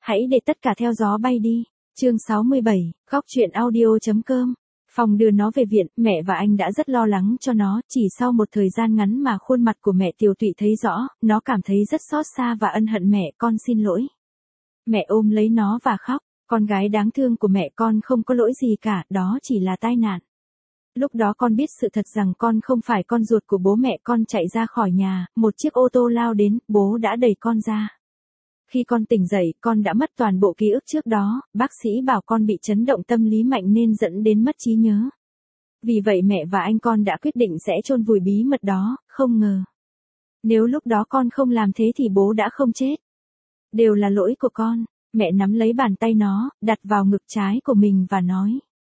Hãy để tất cả theo gió bay đi. Chương 67, Góc truyện audio.com. Phong đưa nó về viện, mẹ và anh đã rất lo lắng cho nó, chỉ sau một thời gian ngắn mà khuôn mặt của mẹ tiều tụy thấy rõ, nó cảm thấy rất xót xa và ân hận mẹ, con xin lỗi. Mẹ ôm lấy nó và khóc, con gái đáng thương của mẹ con không có lỗi gì cả, đó chỉ là tai nạn. Lúc đó con biết sự thật rằng con không phải con ruột của bố mẹ, con chạy ra khỏi nhà, một chiếc ô tô lao đến, bố đã đẩy con ra. Khi con tỉnh dậy, con đã mất toàn bộ ký ức trước đó, bác sĩ bảo con bị chấn động tâm lý mạnh nên dẫn đến mất trí nhớ. Vì vậy mẹ và anh con đã quyết định sẽ chôn vùi bí mật đó, không ngờ. Nếu lúc đó con không làm thế thì bố đã không chết. Đều là lỗi của con. Mẹ nắm lấy bàn tay nó, đặt vào ngực trái của mình và nói.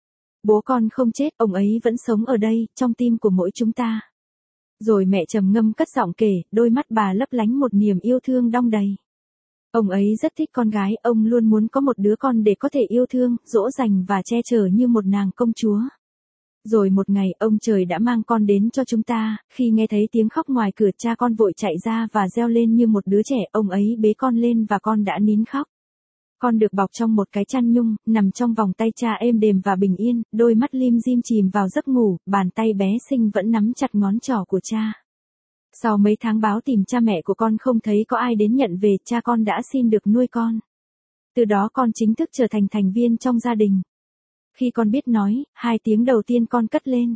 Bố con không chết, ông ấy vẫn sống ở đây, trong tim của mỗi chúng ta. Rồi mẹ trầm ngâm cất giọng kể, đôi mắt bà lấp lánh một niềm yêu thương đong đầy. Ông ấy rất thích con gái, ông luôn muốn có một đứa con để có thể yêu thương, dỗ dành và che chở như một nàng công chúa. Rồi một ngày, ông trời đã mang con đến cho chúng ta, khi nghe thấy tiếng khóc ngoài cửa cha con vội chạy ra và reo lên như một đứa trẻ, ông ấy bế con lên và con đã nín khóc. Con được bọc trong một cái chăn nhung, nằm trong vòng tay cha êm đềm và bình yên, đôi mắt lim dim chìm vào giấc ngủ, bàn tay bé xinh vẫn nắm chặt ngón trỏ của cha. Sau mấy tháng báo tìm cha mẹ của con không thấy có ai đến nhận về, cha con đã xin được nuôi con. Từ đó con chính thức trở thành thành viên trong gia đình. Khi con biết nói, 2 tiếng đầu tiên con cất lên.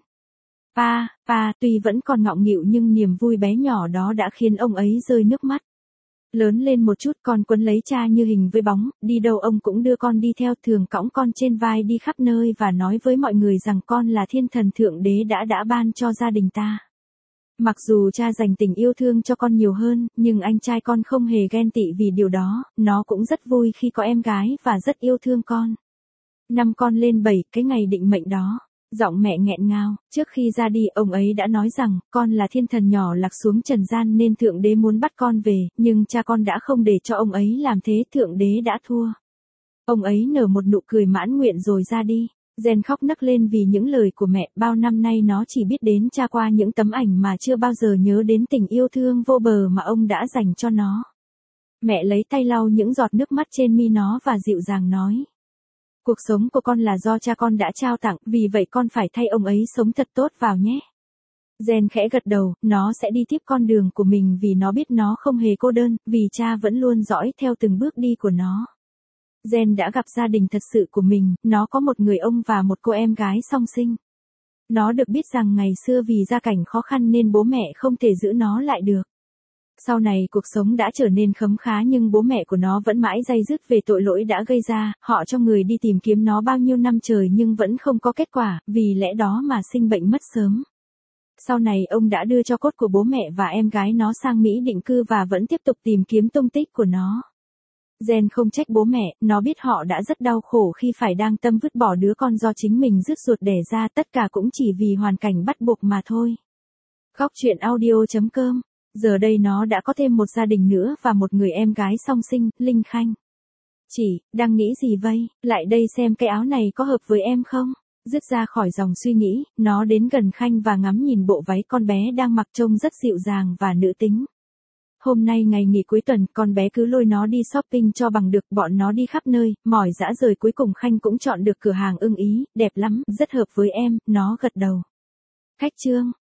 Pa, tuy vẫn còn ngọng nghịu nhưng niềm vui bé nhỏ đó đã khiến ông ấy rơi nước mắt. Lớn lên một chút con quấn lấy cha như hình với bóng, đi đâu ông cũng đưa con đi theo, thường cõng con trên vai đi khắp nơi và nói với mọi người rằng con là thiên thần thượng đế đã ban cho gia đình ta. Mặc dù cha dành tình yêu thương cho con nhiều hơn, nhưng anh trai con không hề ghen tị vì điều đó, nó cũng rất vui khi có em gái và rất yêu thương con. Năm con lên 7, cái ngày định mệnh đó, giọng mẹ nghẹn ngào, trước khi ra đi ông ấy đã nói rằng, con là thiên thần nhỏ lạc xuống trần gian nên thượng đế muốn bắt con về, nhưng cha con đã không để cho ông ấy làm thế, thượng đế đã thua. Ông ấy nở một nụ cười mãn nguyện rồi ra đi. Jen khóc nấc lên vì những lời của mẹ, bao năm nay nó chỉ biết đến cha qua những tấm ảnh mà chưa bao giờ nhớ đến tình yêu thương vô bờ mà ông đã dành cho nó. Mẹ lấy tay lau những giọt nước mắt trên mi nó và dịu dàng nói. Cuộc sống của con là do cha con đã trao tặng, vì vậy con phải thay ông ấy sống thật tốt vào nhé. Jen khẽ gật đầu, nó sẽ đi tiếp con đường của mình vì nó biết nó không hề cô đơn, vì cha vẫn luôn dõi theo từng bước đi của nó. Jen đã gặp gia đình thật sự của mình, nó có một người ông và một cô em gái song sinh. Nó được biết rằng ngày xưa vì gia cảnh khó khăn nên bố mẹ không thể giữ nó lại được. Sau này cuộc sống đã trở nên khấm khá nhưng bố mẹ của nó vẫn mãi day dứt về tội lỗi đã gây ra, họ cho người đi tìm kiếm nó bao nhiêu năm trời nhưng vẫn không có kết quả, vì lẽ đó mà sinh bệnh mất sớm. Sau này ông đã đưa cho cốt của bố mẹ và em gái nó sang Mỹ định cư và vẫn tiếp tục tìm kiếm tung tích của nó. Jen không trách bố mẹ, nó biết họ đã rất đau khổ khi phải đang tâm vứt bỏ đứa con do chính mình rứt ruột đẻ ra, tất cả cũng chỉ vì hoàn cảnh bắt buộc mà thôi. Góc truyện audio.com. Giờ đây nó đã có thêm một gia đình nữa và một người em gái song sinh, Linh Khanh. Chị, đang nghĩ gì vây, lại đây xem cái áo này có hợp với em không? Dứt ra khỏi dòng suy nghĩ, nó đến gần Khanh và ngắm nhìn bộ váy con bé đang mặc trông rất dịu dàng và nữ tính. Hôm nay ngày nghỉ cuối tuần, con bé cứ lôi nó đi shopping cho bằng được, bọn nó đi khắp nơi, mỏi dã rời cuối cùng Khanh cũng chọn được cửa hàng ưng ý, đẹp lắm, rất hợp với em, nó gật đầu. Khách trương,